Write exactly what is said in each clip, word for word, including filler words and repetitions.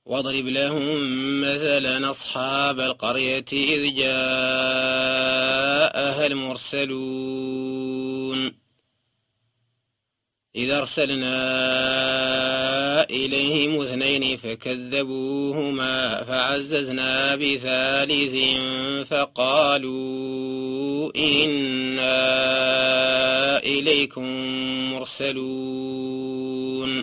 واضرب لهم مثلا أصحاب القرية إذ جاءها المرسلون إذ أرسلنا إليهم اثنين فكذبوهما فعززنا بثالث فقالوا إنا إليكم مرسلون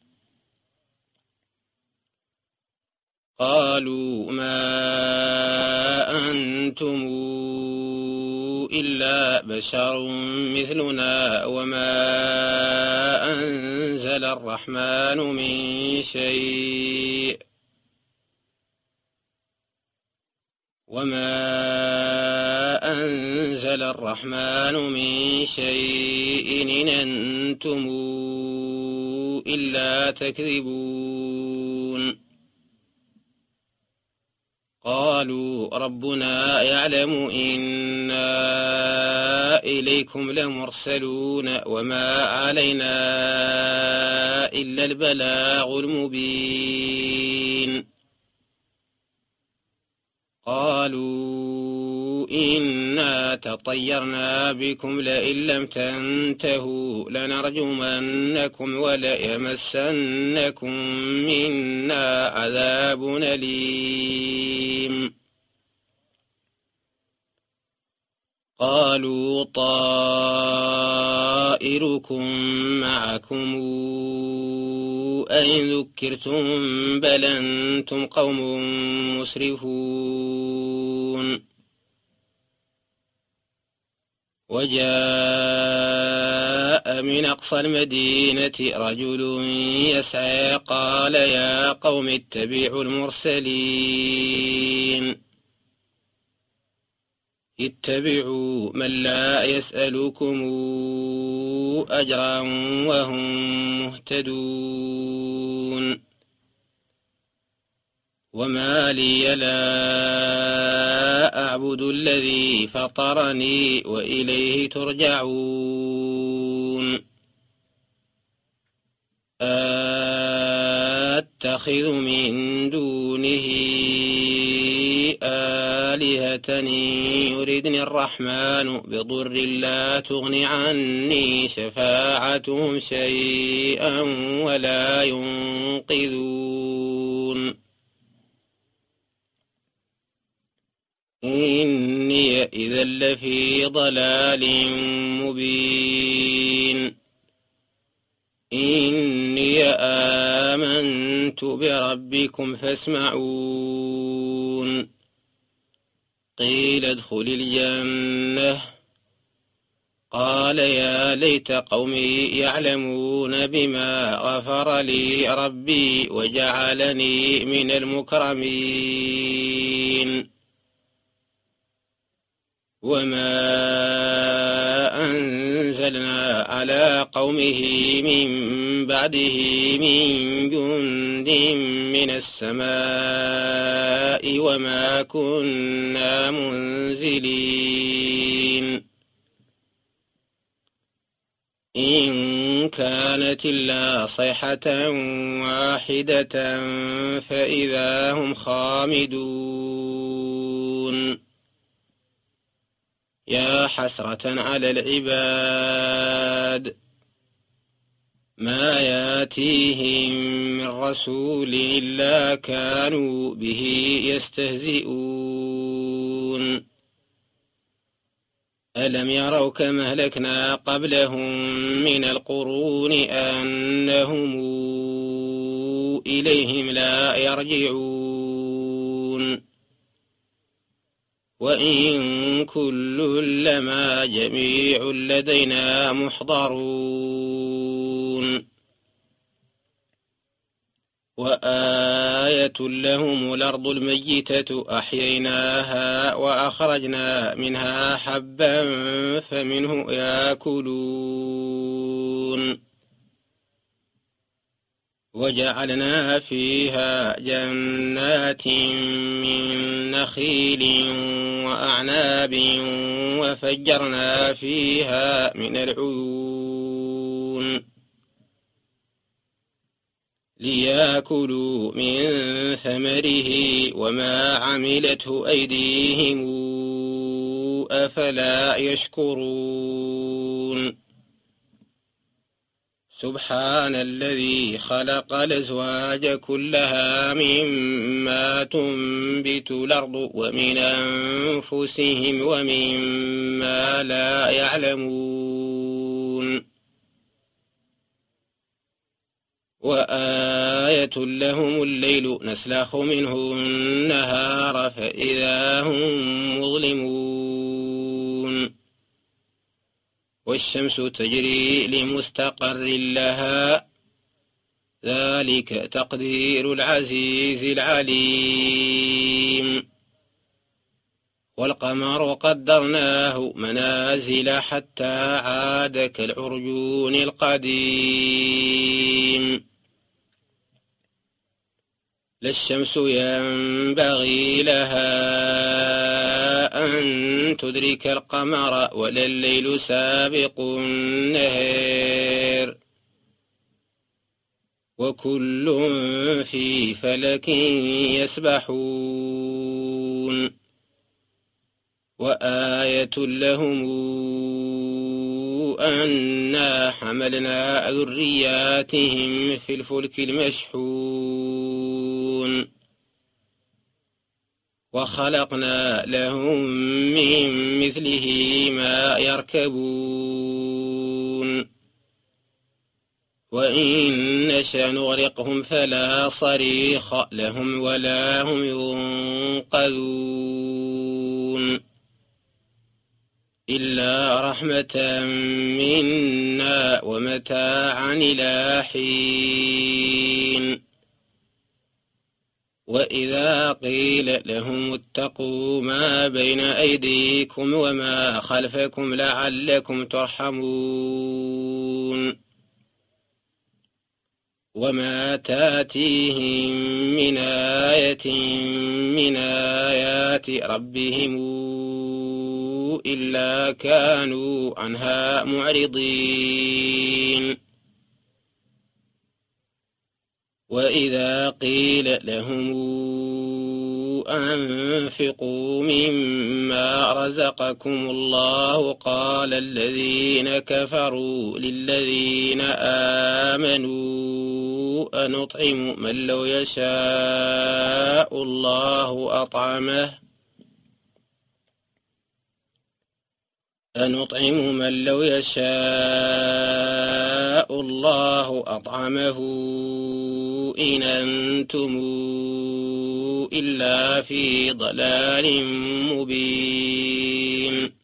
قالوا ما أنتم إلا بشر مثلنا وما أنزل الرحمن من شيء وما أنزل الرحمن من شيء إن أنتم إلا تكذبون قالوا ربنا يعلم إنا إليكم لمرسلون وما علينا إلا البلاغ المبين قالوا إنا تطيرنا بكم لئن لم تنتهوا لنرجمنكم وليمسنكم منا عذاب أليم قالوا طائركم معكم أئن ذكرتم بل أنتم قوم مسرفون وجاء من أقصى المدينة رجل يسعى قال يا قوم اتبعوا المرسلين اتبعوا من لا يسألكم أجرا وهم مهتدون وما لي لا أعبد الذي فطرني وإليه ترجعون أتخذ من دونه آلهة يردني الرحمن بضر لا تغن عني شفاعتهم شيئا ولا ينقذون إني إذا لفي ضلال مبين إني آمنت بربكم فاسمعون قيل ادخل الجنة قال يا ليت قومي يعلمون بما غفر لي ربي وجعلني من المكرمين وما أنزلنا على قومه من بعده من جند من السماء وما كنا منزلين إن كانت إلا صيحة واحدة فإذا هم خامدون يا حسرة على العباد ما ياتيهم من رسول إلا كانوا به يستهزئون ألم يروا كما أهلكنا قبلهم من القرون أنهم إليهم لا يرجعون وإن كل لما جميع لدينا محضرون وآية لهم الأرض الميتة أحييناها وأخرجنا منها حبا فمنه يأكلون وجعلنا فيها جنات من نخيل وأعناب وفجرنا فيها من العيون ليأكلوا من ثمره وما عملته أيديهم أفلا يشكرون سبحان الذي خلق الأزواج كلها مما تنبت الأرض ومن أنفسهم ومما لا يعلمون وآية لهم الليل نسلخ منه النهار فإذا هم مظلمون والشمس تجري لمستقر لها ذلك تقدير العزيز العليم والقمر قدرناه منازل حتى عاد كالعرجون القديم لا الشمس ينبغي لها أن تدرك القمر ولا الليل سابق النهار وكل في فلك يسبحون وآية لهم أنا حملنا ذرياتهم في الفلك المشحون وخلقنا لهم من مثله ما يركبون وإن نشأ نغرقهم فلا صريخ لهم ولا هم ينقذون إلا رحمة منا ومتاعا إلى حين وإذا قيل لهم اتقوا ما بين أيديكم وما خلفكم لعلكم ترحمون وما تاتيهم من آية من آيات ربهم إلا كانوا عنها معرضين وإذا قيل لهم أنفقوا مما رزقكم الله قال الذين كفروا للذين آمنوا أنطعم من لو يشاء الله أطعمه أنطعم من لو يشاء الله أطعمه إن أنتم إلا في ضلال مبين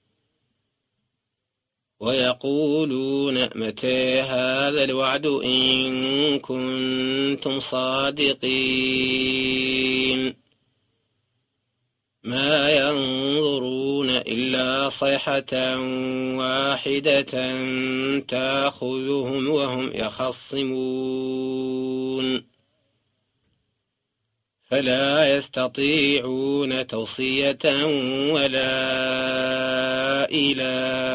ويقولون متى هذا الوعد إن كنتم صادقين ما ينظرون إلا صيحة واحدة تأخذهم وهم يخصمون فلا يستطيعون توصية ولا إلى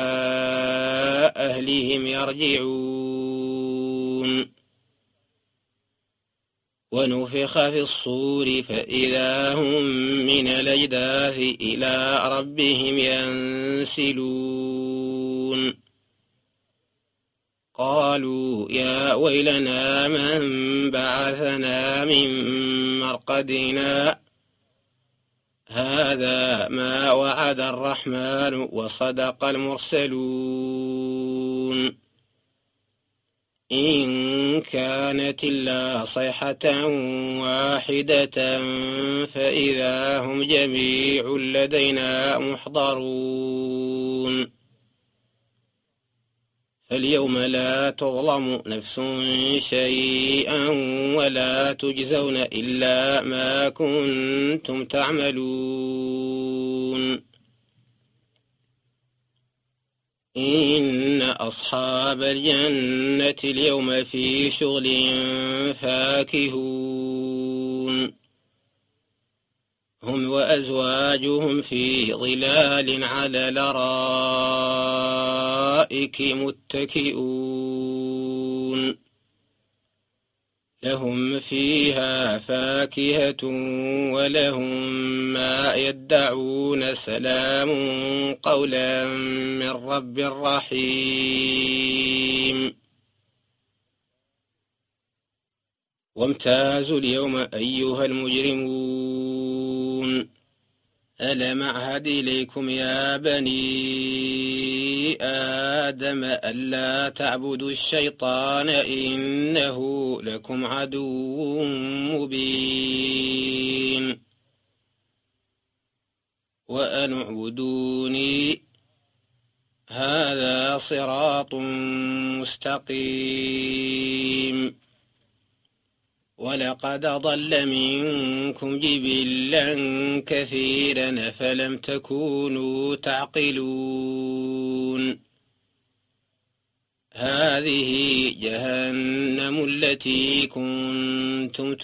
أهلهم يرجعون ونفخ في الصور فإذا هم من الأجداث إلى ربهم ينسلون قالوا يا ويلنا من بعثنا من مرقدنا هذا ما وعد الرحمن وصدق المرسلون إن كانت إلا صيحة واحدة فإذا هم جميع لدينا محضرون فاليوم لا تظلم نفس شيئا ولا تجزون إلا ما كنتم تعملون إن أصحاب الجنة اليوم في شغل فاكهون هم وأزواجهم في ظلال على الأرائك متكئون لهم فيها فاكهة ولهم ما يدعون سلام قولا من رب رحيم وامتازوا اليوم أيها المجرمون ألم أعهد إليكم يا بني آدم ألا تعبدوا الشيطان إنه لكم عدو مبين وأن اعبدوني هذا صراط مستقيم ولقد ضل منكم جبلا كثيرا فلم تكونوا تعقلون هذه جهنم التي كنتم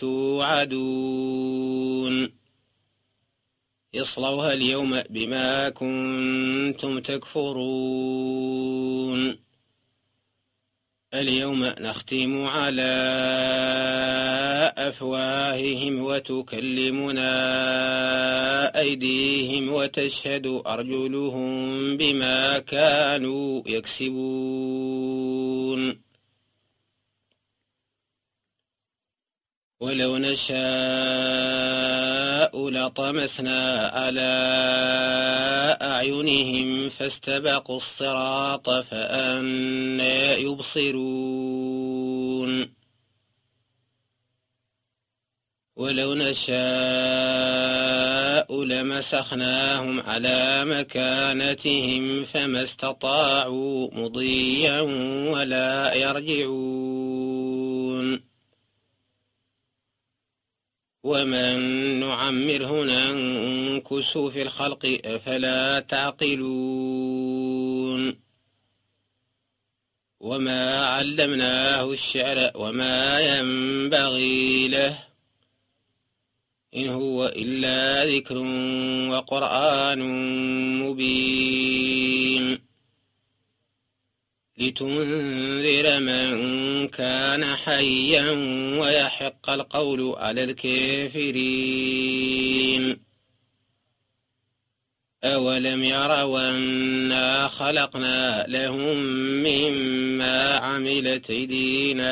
توعدون اصلوها اليوم بما كنتم تكفرون اليوم نختم على أفواههم وتكلمنا أيديهم وتشهد أرجلهم بما كانوا يكسبون ولو نشاء لطمسنا على أعينهم فاستبقوا الصراط فأنى يبصرون ولو نشاء لمسخناهم على مكانتهم فما استطاعوا مضيا ولا يرجعون ومن نعمره ننكس في الخلق أفلا تعقلون وما علمناه الشعر وما ينبغي له إن هو إلا ذكر وقرآن مبين لتنذر من كان حيا ويحق القول على الكافرين أولم يروا أنا خلقنا لهم مما عملت أيدينا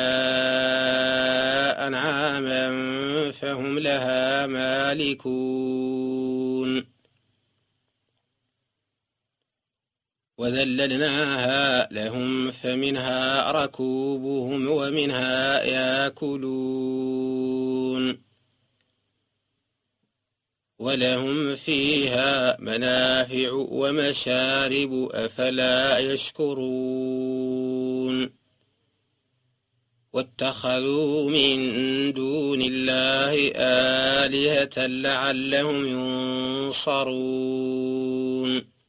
أنعاما فهم لها مالكون وذللناها لهم فمنها ركوبهم ومنها يأكلون ولهم فيها منافع ومشارب أفلا يشكرون واتخذوا من دون الله آلهة لعلهم ينصرون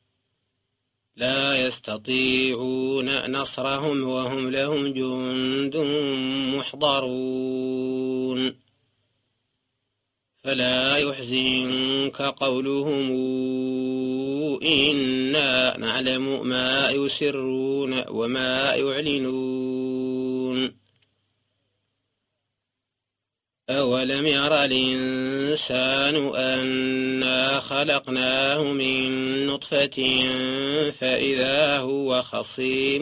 لا يستطيعون نصرهم وهم لهم جند محضرون فلا يحزنك قولهم إنا نعلم ما يسرون وما يعلنون أولم ير الإنسان أنا خلقناه من نطفة فإذا هو خصيم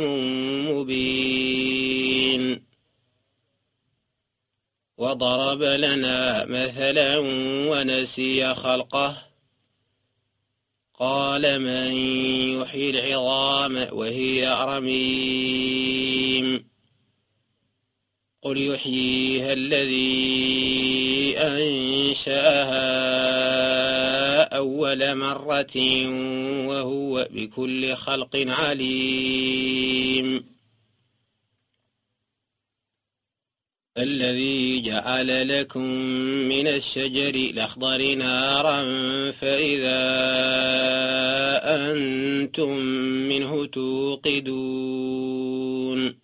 مبين وضرب لنا مثلا ونسي خلقه قال من يحيي العظام وهي رميم قل يحييها الذي أنشأها أول مرة وهو بكل خلق عليم الذي جعل لكم من الشجر الأخضر نارا فإذا أنتم منه توقدون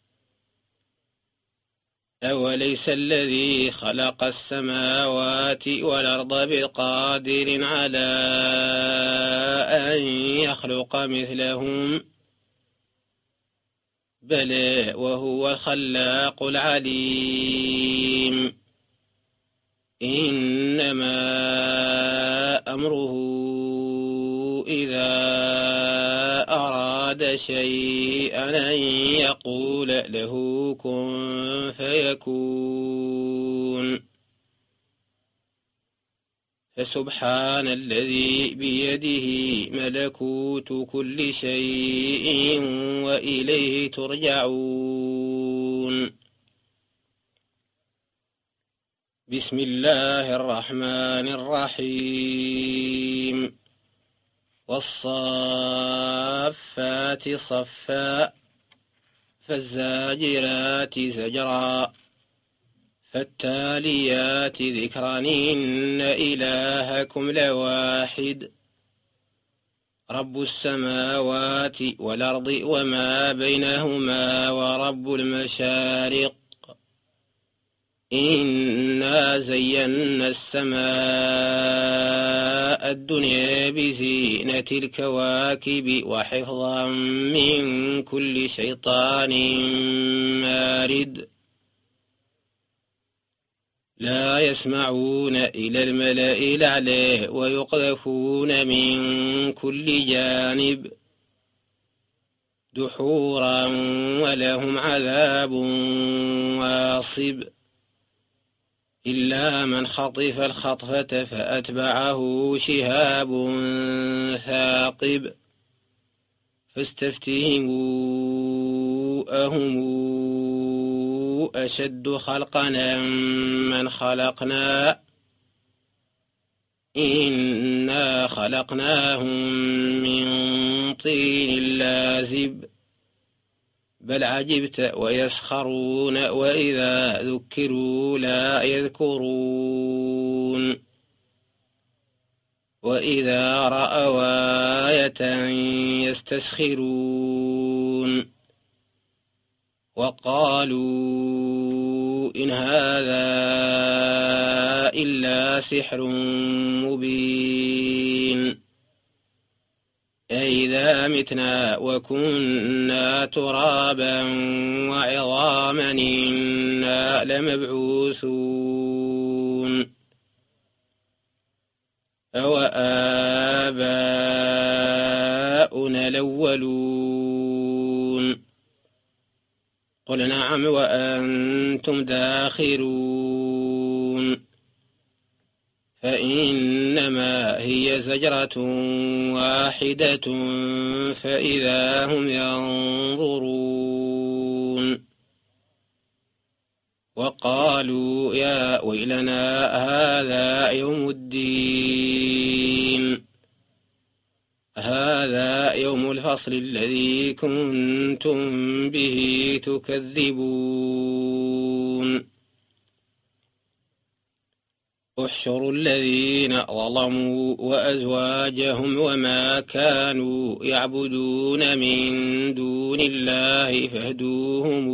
أوليس الذي خلق السماوات والأرض بقادر على أن يخلق مثلهم بلى وهو الخلاق العليم. إنما أمره إذا أراد شيئا أن يقول له كن فيكون. فسبحان الذي بيده ملكوت كل شيء وإليه ترجعون. بسم الله الرحمن الرحيم. والصافات صفا فالزاجرات زجرا فالتاليات ذكرا إن إلهكم لواحد رب السماوات والأرض وما بينهما ورب المشارق. إنا زينا السماء الدنيا بزينة الكواكب وحفظا من كل شيطان مارد. لا يسمعون إلى الملأ الأعلى ويقذفون من كل جانب دحورا ولهم عذاب واصب. إلا من خطف الخطفة فأتبعه شهاب ثاقب. فاستفتهموا أهم أشد خلقنا من خلقنا إنا خلقناهم من طين لازب. بل عجبت ويسخرون وإذا ذكروا لا يذكرون. وإذا رأوا آية يستسخرون وقالوا إن هذا إلا سحر مبين. أإذا متنا وكنا ترابا وعظاما إنا لمبعوثون. أوآباؤنا الأولون قل نعم وأنتم داخرون. فإنما هي زجرة واحدة فإذا هم ينظرون. وقالوا يا ويلنا هذا يوم الدين هذا يوم الفصل الذي كنتم به تكذبون. احشروا الذين ظلموا وأزواجهم وما كانوا يعبدون من دون الله فاهدوهم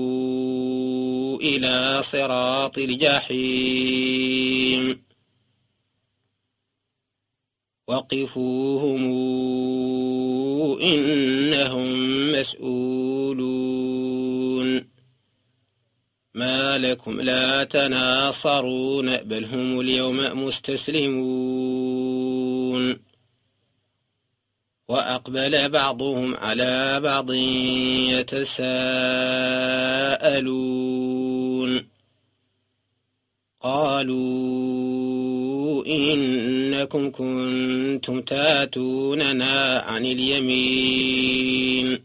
إلى صراط الجحيم. وقفوهم إنهم مسؤولون. ما لكم لا تناصرون بل هم اليوم مستسلمون. وأقبل بعضهم على بعض يتساءلون قالوا إنكم كنتم تاتوننا عن اليمين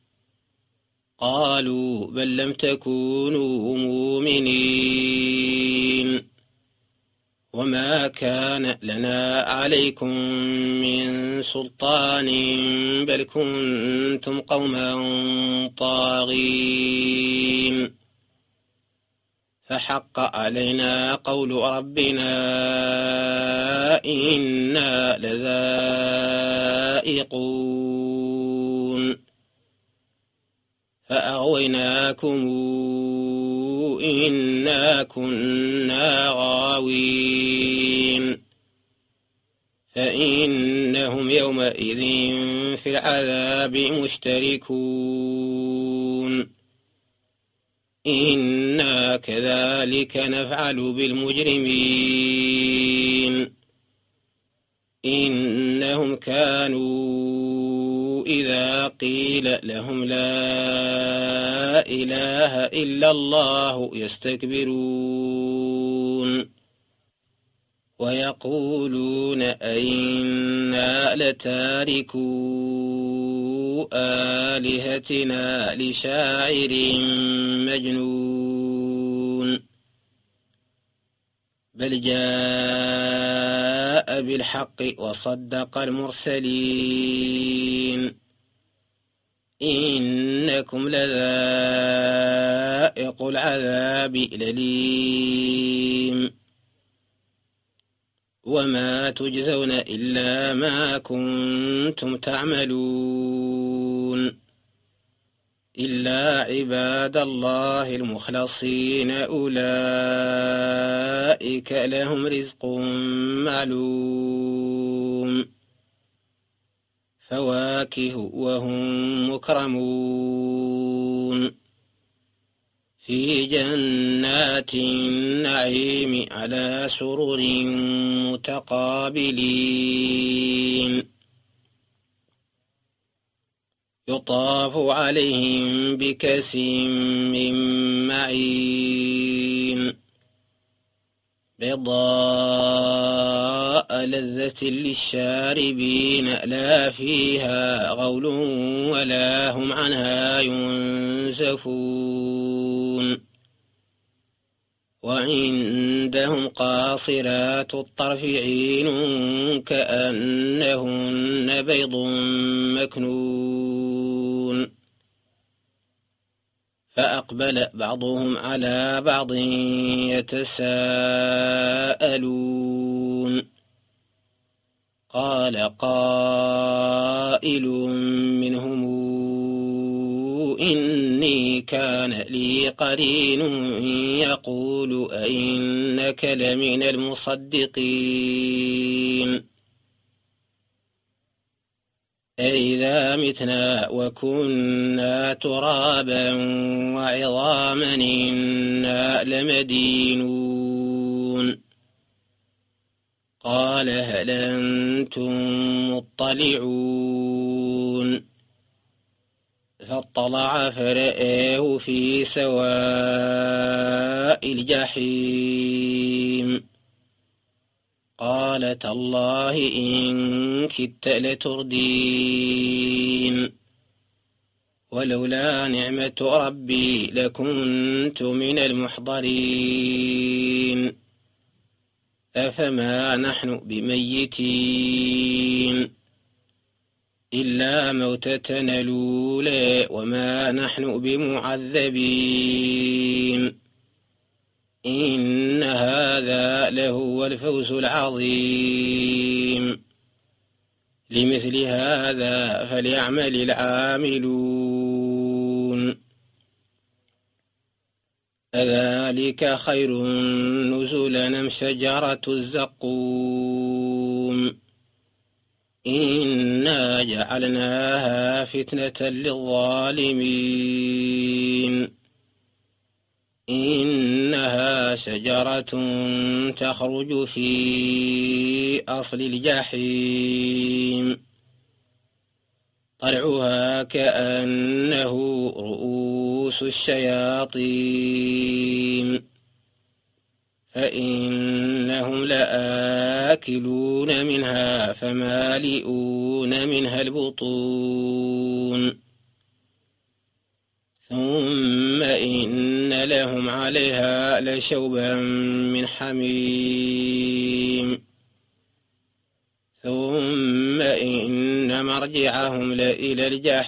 قالوا بل لم تكونوا مؤمنين وما كان لنا عليكم من سلطان بل كنتم قوما طاغين فحق علينا قول ربنا إنا لذائقون فأغويناكم إنا كنا غاوين فإنهم يومئذ في العذاب مشتركون إنا كذلك نفعل بالمجرمين إنهم كانوا إذا قيل لهم لا إله إلا الله يستكبرون ويقولون أئنا لتاركو آلهتنا لشاعر مجنون بل جاء بالحق وصدق المرسلين إنكم لذائق العذاب الأليم وما تجزون إلا ما كنتم تعملون إلا عباد الله المخلصين أولئك لهم رزق معلوم فواكه وهم مكرمون في جنات النعيم على سرر متقابلين يطاف عليهم بكأس من معين بيضاء لذة للشاربين لا فيها غول ولا هم عنها ينزفون وعندهم قاصرات الطرف عين كأنهن بيض مكنون فأقبل بعضهم على بعض يتساءلون قال قائل منهم إني كان لي قرين يقول أئنك لمن المصدقين أئذا متنا وكنا ترابا وعظاما إنا لمدينون قال هل أنتم مطلعون فاطلع فرآه في سواء الجحيم قال تالله إن كدت لتردين ولولا نعمة ربي لكنت من المحضرين أفما نحن بميتين إلا موتتنا الأولى وما نحن بمعذبين إن هذا لهو الفوز العظيم لمثل هذا فليعمل العاملون أذلك خير نزلا أم شجرة الزقوم إنا جعلناها فتنة للظالمين إنها شجرة تخرج في أصل الجحيم طلعها كأنه رؤوس الشياطين فإنهم لآكلون منها فمالئون منها البطون ثم إن لهم عليها لشوبا من حميم ثم إن مرجعهم لإلى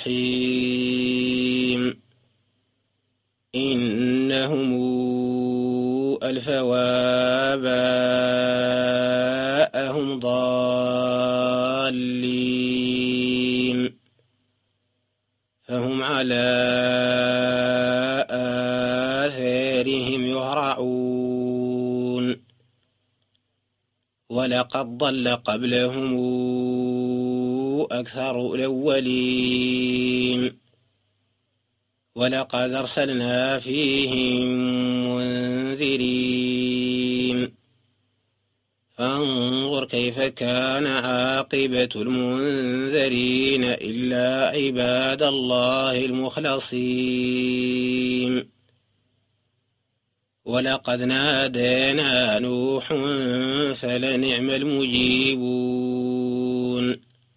الجحيم إنهم ألفوا آباءهم ضالين فهم على آثارهم يهرعون ولقد ضل قبلهم أكثر الأولين ولقد أرسلنا فيهم منذرين فانظر كيف كان عاقبة المنذرين إلا عباد الله المخلصين ولقد نادانا نوح فلنعم المجيبون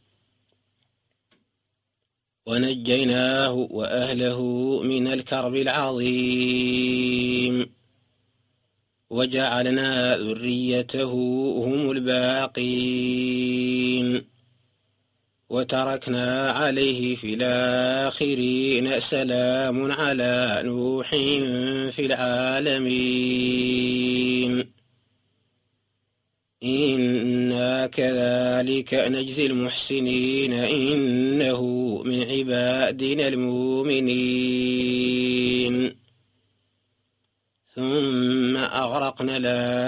ونجيناه وأهله من الكرب العظيم وجعلنا ذريته هم الباقين وتركنا عليه في الآخرين سلام على نوح في العالمين إنا كذلك نجزي المحسنين إنه من عبادنا المؤمنين ثم أغرقنا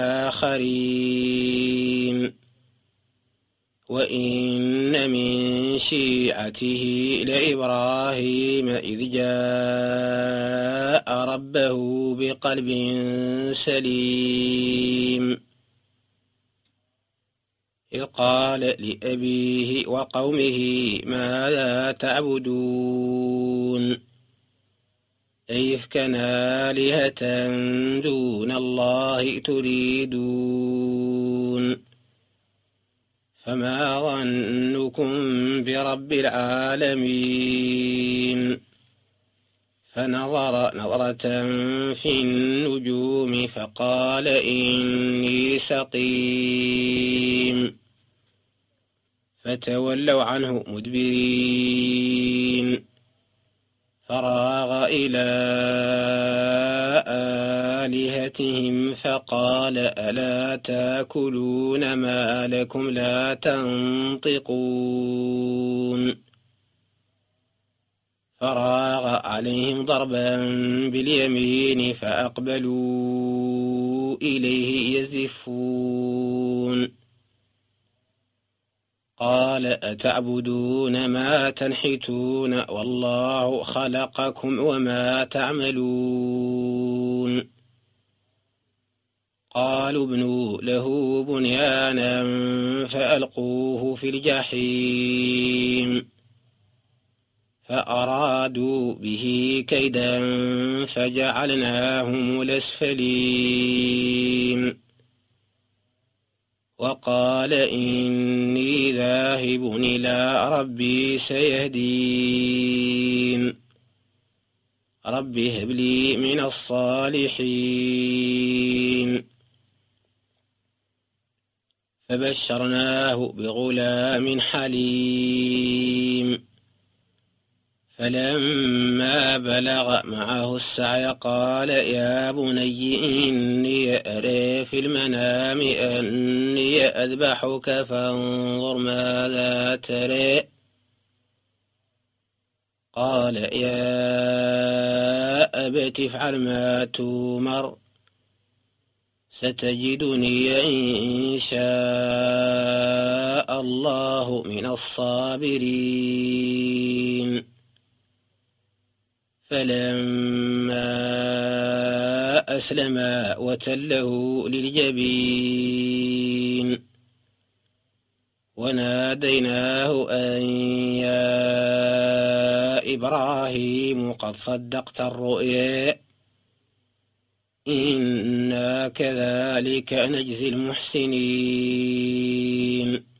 الآخرين وإن من شيعته لإبراهيم إذ جاء ربه بقلب سليم إذ قال لأبيه وقومه ماذا تعبدون أيفكا آلهة دون الله تريدون فما ظنكم برب العالمين فنظر نظرة في النجوم فقال إني سقيم فتولوا عنه مدبرين فراغ إلى آلهتهم فقال ألا تاكلون ما لكم لا تنطقون فراغ عليهم ضربا باليمين فأقبلوا إليه يزفون قال أتعبدون ما تنحتون والله خلقكم وما تعملون قالوا ابنوا له بنيانا فألقوه في الجحيم فأرادوا به كيدا فجعلناهم الأسفلين وقال إني ذاهب إلى ربي سيهدين رب هب لي من الصالحين فبشرناه بغلام حليم فلما بلغ معه السعي قال يا بني إني أرى في المنام أني أذبحك فانظر ماذا ترى قال يا أبت افعل ما تؤمر ستجدني إن شاء الله من الصابرين فلما أسلما وتله للجبين وناديناه أن يا إبراهيم قد صدقت الرؤيا إنا كذلك نجزي المحسنين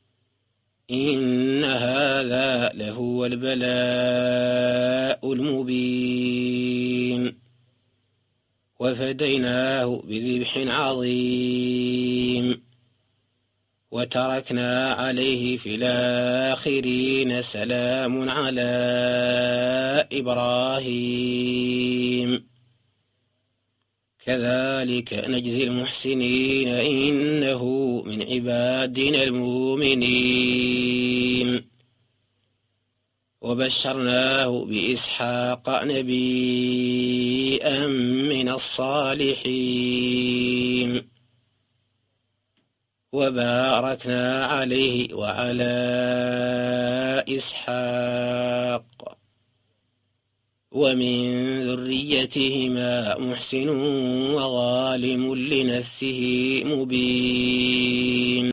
إن هذا لهو البلاء المبين وفديناه بذبح عظيم وتركنا عليه في الآخرين سلام على إبراهيم كذلك نجزي المحسنين إنه من عبادنا المؤمنين وبشرناه بإسحاق نبيا من الصالحين وباركنا عليه وعلى إسحاق ومن ذريتهما محسن وظالم لنفسه مبين.